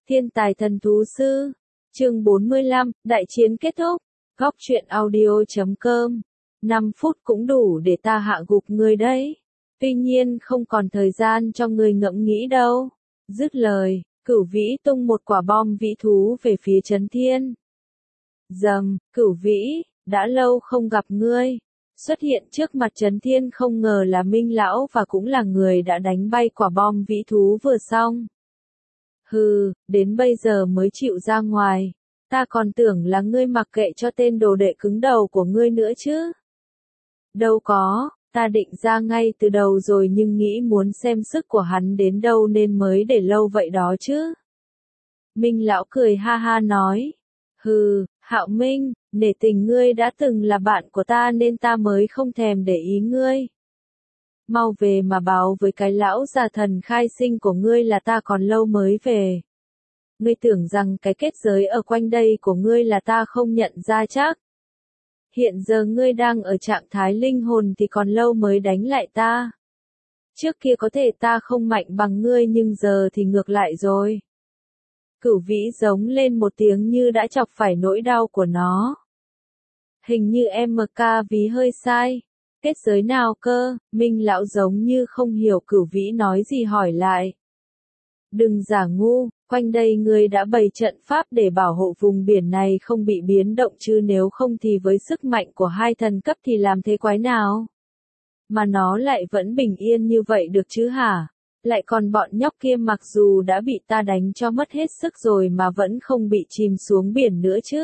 Thiên tài thần thú sư. Chương 45, đại chiến kết thúc. Góc truyện audio.com. 5 phút cũng đủ để ta hạ gục ngươi đấy. Tuy nhiên không còn thời gian cho ngươi ngẫm nghĩ đâu. Dứt lời, Cửu Vĩ tung một quả bom vĩ thú về phía Chấn Thiên. Rầm, Cửu Vĩ, đã lâu không gặp ngươi. Xuất hiện trước mặt Chấn Thiên không ngờ là Minh Lão và cũng là người đã đánh bay quả bom vĩ thú vừa xong. Hừ, đến bây giờ mới chịu ra ngoài. Ta còn tưởng là ngươi mặc kệ cho tên đồ đệ cứng đầu của ngươi nữa chứ. Đâu có, ta định ra ngay từ đầu rồi nhưng nghĩ muốn xem sức của hắn đến đâu nên mới để lâu vậy đó chứ. Minh Lão cười ha ha nói. Hừ, Hạo Minh, nể tình ngươi đã từng là bạn của ta nên ta mới không thèm để ý ngươi. Mau về mà báo với cái lão già thần khai sinh của ngươi là ta còn lâu mới về. Ngươi tưởng rằng cái kết giới ở quanh đây của ngươi là ta không nhận ra chắc. Hiện giờ ngươi đang ở trạng thái linh hồn thì còn lâu mới đánh lại ta. Trước kia có thể ta không mạnh bằng ngươi nhưng giờ thì ngược lại rồi. Cửu Vĩ giống lên một tiếng như đã chọc phải nỗi đau của nó. Hình như MK ví hơi sai. Kết giới nào cơ? Minh Lão giống như không hiểu Cửu Vĩ nói gì hỏi lại. Đừng giả ngu, quanh đây ngươi đã bày trận pháp để bảo hộ vùng biển này không bị biến động chứ nếu không thì với sức mạnh của hai thần cấp thì làm thế quái nào? Mà nó lại vẫn bình yên như vậy được chứ hả? Lại còn bọn nhóc kia mặc dù đã bị ta đánh cho mất hết sức rồi mà vẫn không bị chìm xuống biển nữa chứ.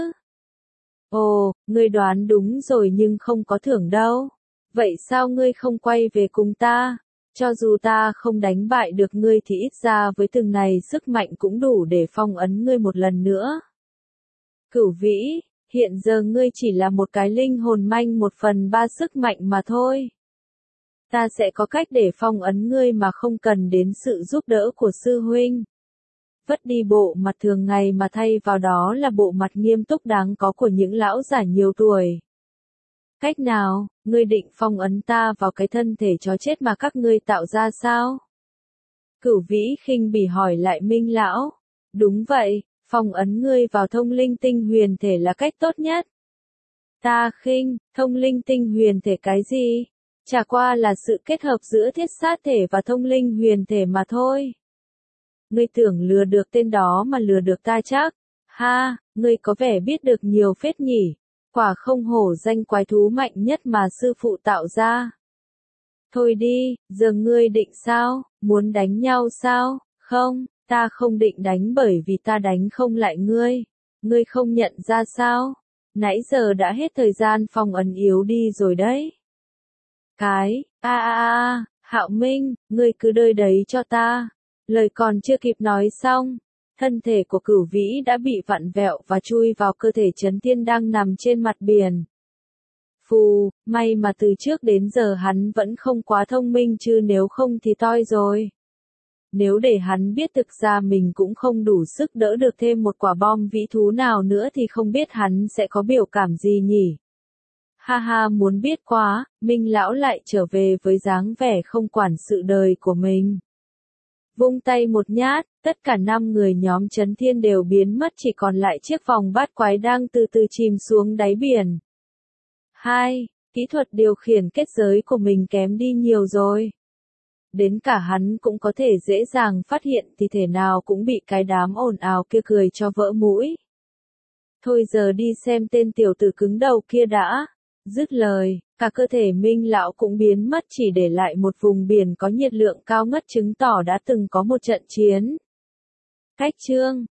Ồ, ngươi đoán đúng rồi nhưng không có thưởng đâu. Vậy sao ngươi không quay về cùng ta? Cho dù ta không đánh bại được ngươi thì ít ra với từng này sức mạnh cũng đủ để phong ấn ngươi một lần nữa. Cửu Vĩ, hiện giờ ngươi chỉ là một cái linh hồn manh 1/3 sức mạnh mà thôi. Ta sẽ có cách để phong ấn ngươi mà không cần đến sự giúp đỡ của sư huynh. Vứt đi bộ mặt thường ngày mà thay vào đó là bộ mặt nghiêm túc đáng có của những lão giả nhiều tuổi. Cách nào, ngươi định phong ấn ta vào cái thân thể chó chết mà các ngươi tạo ra sao? Cửu Vĩ khinh bỉ hỏi lại Minh Lão. Đúng vậy, phong ấn ngươi vào thông linh tinh huyền thể là cách tốt nhất. Ta khinh, thông linh tinh huyền thể cái gì? Chả qua là sự kết hợp giữa thiết sát thể và thông linh huyền thể mà thôi. Ngươi tưởng lừa được tên đó mà lừa được ta chắc. Ha, ngươi có vẻ biết được nhiều phết nhỉ. Quả không hổ danh quái thú mạnh nhất mà sư phụ tạo ra. Thôi đi, giờ ngươi định sao? Muốn đánh nhau sao? Không, ta không định đánh bởi vì ta đánh không lại ngươi. Ngươi không nhận ra sao? Nãy giờ đã hết thời gian phong ấn yếu đi rồi đấy. Hạo Minh, ngươi cứ đợi đấy cho ta. Lời còn chưa kịp nói xong. Thân thể của Cửu Vĩ đã bị vặn vẹo và chui vào cơ thể Chấn Thiên đang nằm trên mặt biển. Phù, may mà từ trước đến giờ hắn vẫn không quá thông minh chứ nếu không thì toi rồi. Nếu để hắn biết thực ra mình cũng không đủ sức đỡ được thêm một quả bom vĩ thú nào nữa thì không biết hắn sẽ có biểu cảm gì nhỉ. Ha ha, muốn biết quá, Minh Lão lại trở về với dáng vẻ không quản sự đời của mình. Vung tay một nhát, tất cả 5 người nhóm Chấn Thiên đều biến mất chỉ còn lại chiếc vòng bát quái đang từ từ chìm xuống đáy biển. 2. Kỹ thuật điều khiển kết giới của mình kém đi nhiều rồi. Đến cả hắn cũng có thể dễ dàng phát hiện thì thể nào cũng bị cái đám ồn ào kia cười cho vỡ mũi. Thôi giờ đi xem tên tiểu tử cứng đầu kia đã. Dứt lời, cả cơ thể Minh Lão cũng biến mất chỉ để lại một vùng biển có nhiệt lượng cao ngất chứng tỏ đã từng có một trận chiến. Cách chương